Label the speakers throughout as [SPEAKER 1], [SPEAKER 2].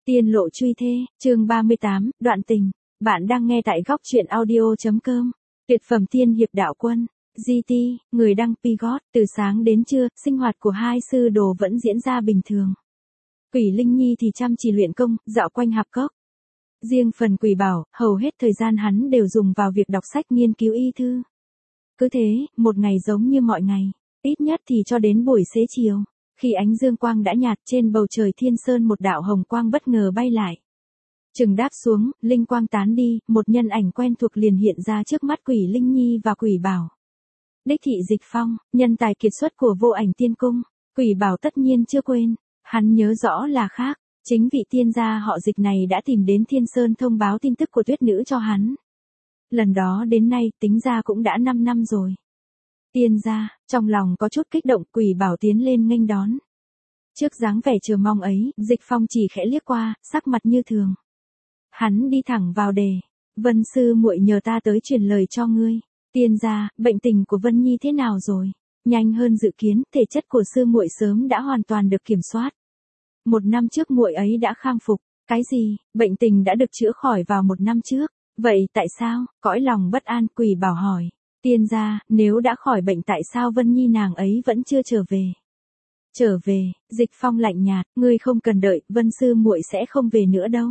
[SPEAKER 1] Tiên lộ truy thê, chương 38, đoạn tình. Bạn đang nghe tại góc truyện audio.com. Tuyệt phẩm tiên hiệp đạo quân. GT, người đăng Pigot, từ sáng đến trưa, sinh hoạt của hai sư đồ vẫn diễn ra bình thường. Quỷ Linh Nhi thì chăm chỉ luyện công, dạo quanh hạp cốc. Riêng phần Quỷ Bảo, hầu hết thời gian hắn đều dùng vào việc đọc sách nghiên cứu y thư. Cứ thế, một ngày giống như mọi ngày, ít nhất thì cho đến buổi xế chiều. Khi ánh dương quang đã nhạt, trên bầu trời thiên sơn một đạo hồng quang bất ngờ bay lại. Chừng đáp xuống, linh quang tán đi, một nhân ảnh quen thuộc liền hiện ra trước mắt Quỷ Linh Nhi và Quỷ Bảo. Đích thị Dịch Phong, nhân tài kiệt xuất của Vô Ảnh Tiên Cung. Quỷ Bảo tất nhiên chưa quên, hắn nhớ rõ là khác, chính vị tiên gia họ Dịch này đã tìm đến Thiên Sơn thông báo tin tức của Tuyết Nữ cho hắn. Lần đó đến nay tính ra cũng đã 5 năm rồi. Tiên gia, trong lòng có chút kích động, Quỷ Bảo tiến lên nghênh đón. Trước dáng vẻ chờ mong ấy, Dịch Phong chỉ khẽ liếc qua, sắc mặt như thường. Hắn đi thẳng vào đề. Vân sư muội nhờ ta tới truyền lời cho ngươi. Tiên gia, bệnh tình của Vân Nhi thế nào rồi? Nhanh hơn dự kiến, thể chất của sư muội sớm đã hoàn toàn được kiểm soát. 1 năm trước muội ấy đã khang phục. Cái gì? Bệnh tình đã được chữa khỏi vào 1 năm trước. Vậy tại sao? Cõi lòng bất an, Quỷ Bảo hỏi. Tiên gia, nếu đã khỏi bệnh tại sao Vân Nhi nàng ấy vẫn chưa trở về? Trở về, Dịch Phong lạnh nhạt, ngươi không cần đợi, Vân sư muội sẽ không về nữa đâu.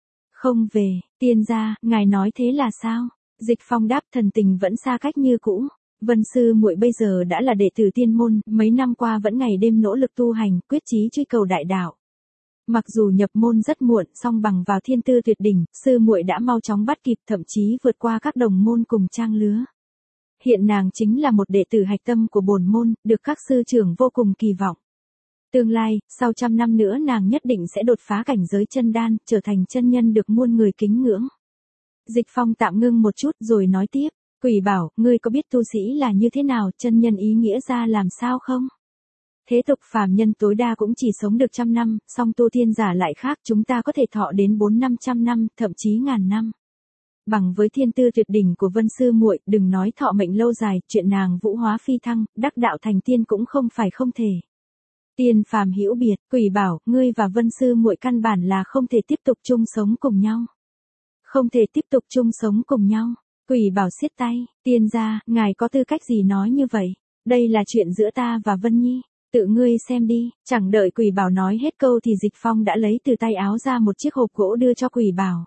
[SPEAKER 1] Không về, tiên gia, ngài nói thế là sao? Dịch Phong đáp, thần tình vẫn xa cách như cũ. Vân sư muội bây giờ đã là đệ tử tiên môn, mấy năm qua vẫn ngày đêm nỗ lực tu hành, quyết chí truy cầu đại đạo. Mặc dù nhập môn rất muộn, song bằng vào thiên tư tuyệt đỉnh, sư muội đã mau chóng bắt kịp, thậm chí vượt qua các đồng môn cùng trang lứa. Hiện nàng chính là một đệ tử hạch tâm của bổn môn, được các sư trưởng vô cùng kỳ vọng. Tương lai, sau 100 năm nữa nàng nhất định sẽ đột phá cảnh giới chân đan, trở thành chân nhân được muôn người kính ngưỡng. Dịch Phong tạm ngưng một chút rồi nói tiếp, Quỷ Bảo, ngươi có biết tu sĩ là như thế nào, chân nhân ý nghĩa ra làm sao không? Thế tục phàm nhân tối đa cũng chỉ sống được 100 năm, song tu tiên giả lại khác, chúng ta có thể thọ đến 400-500 năm, thậm chí ngàn năm. Bằng với thiên tư tuyệt đỉnh của Vân sư muội, đừng nói thọ mệnh lâu dài, chuyện nàng vũ hóa phi thăng, đắc đạo thành tiên cũng không phải không thể. Tiên phàm hữu biệt, Quỷ Bảo, ngươi và Vân sư muội căn bản là không thể tiếp tục chung sống cùng nhau. Không thể tiếp tục chung sống cùng nhau. Quỷ Bảo siết tay, tiên gia, ngài có tư cách gì nói như vậy? Đây là chuyện giữa ta và Vân Nhi, tự ngươi xem đi. Chẳng đợi Quỷ Bảo nói hết câu thì Dịch Phong đã lấy từ tay áo ra một chiếc hộp gỗ đưa cho Quỷ Bảo.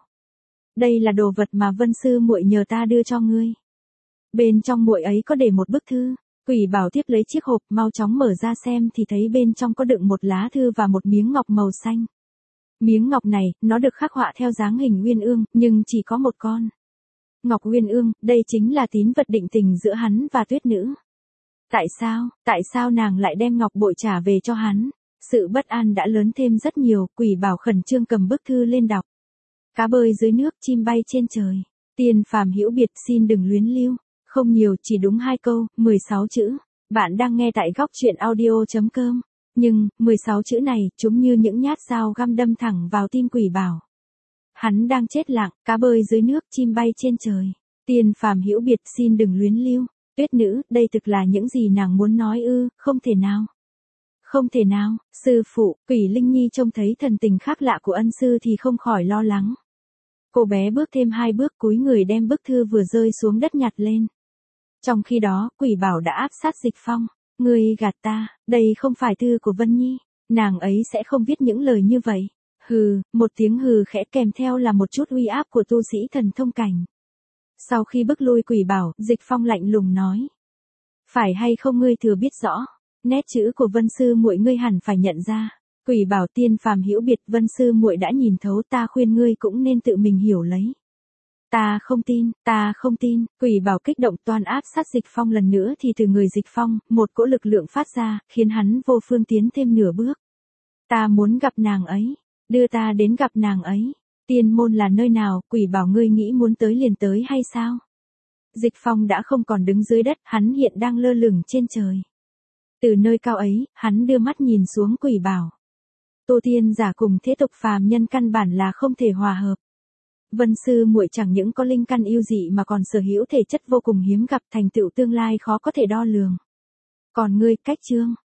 [SPEAKER 1] Đây là đồ vật mà Vân sư muội nhờ ta đưa cho ngươi. Bên trong muội ấy có để một bức thư. Quỷ Bảo tiếp lấy chiếc hộp, mau chóng mở ra xem thì thấy bên trong có đựng một lá thư và một miếng ngọc màu xanh. Miếng ngọc này, nó được khắc họa theo dáng hình uyên ương, nhưng chỉ có một con. Ngọc uyên ương, đây chính là tín vật định tình giữa hắn và Tuyết Nữ. Tại sao nàng lại đem ngọc bội trả về cho hắn? Sự bất an đã lớn thêm rất nhiều, Quỷ Bảo khẩn trương cầm bức thư lên đọc. Cá bơi dưới nước, chim bay trên trời. Tiên phàm hữu biệt, xin đừng luyến lưu. Không nhiều, chỉ đúng 2 câu, 16 chữ. Bạn đang nghe tại góc truyện audio.com. Nhưng, 16 chữ này, chúng như những nhát dao găm đâm thẳng vào tim Quỷ Bảo. Hắn đang chết lặng, cá bơi dưới nước, chim bay trên trời. Tiên phàm hữu biệt, xin đừng luyến lưu. Tuyết Nữ, đây thực là những gì nàng muốn nói ư? Không thể nào. Không thể nào, sư phụ. Quỷ Linh Nhi trông thấy thần tình khác lạ của ân sư thì không khỏi lo lắng. Cô bé bước thêm 2 bước, cúi người đem bức thư vừa rơi xuống đất nhặt lên. Trong khi đó, Quỷ Bảo đã áp sát Dịch Phong. Ngươi gạt ta, đây không phải thư của Vân Nhi. Nàng ấy sẽ không viết những lời như vậy. Hừ, một tiếng hừ khẽ kèm theo là một chút uy áp của tu sĩ thần thông cảnh. Sau khi bức lui Quỷ Bảo, Dịch Phong lạnh lùng nói. Phải hay không ngươi thừa biết rõ. Nét chữ của Vân sư muội ngươi hẳn phải nhận ra. Quỷ Bảo, tiên phàm hữu biệt, Vân sư muội đã nhìn thấu, ta khuyên ngươi cũng nên tự mình hiểu lấy. Ta không tin, Quỷ Bảo kích động toan áp sát Dịch Phong lần nữa thì từ người Dịch Phong, một cỗ lực lượng phát ra, khiến hắn vô phương tiến thêm nửa bước. Ta muốn gặp nàng ấy, đưa ta đến gặp nàng ấy. Tiên môn là nơi nào, Quỷ Bảo, ngươi nghĩ muốn tới liền tới hay sao? Dịch Phong đã không còn đứng dưới đất, hắn hiện đang lơ lửng trên trời. Từ nơi cao ấy, hắn đưa mắt nhìn xuống Quỷ Bảo. Tu tiên giả cùng thế tục phàm nhân căn bản là không thể hòa hợp. Vân sư muội chẳng những có linh căn yêu dị mà còn sở hữu thể chất vô cùng hiếm gặp, thành tựu tương lai khó có thể đo lường. Còn ngươi, cách chương,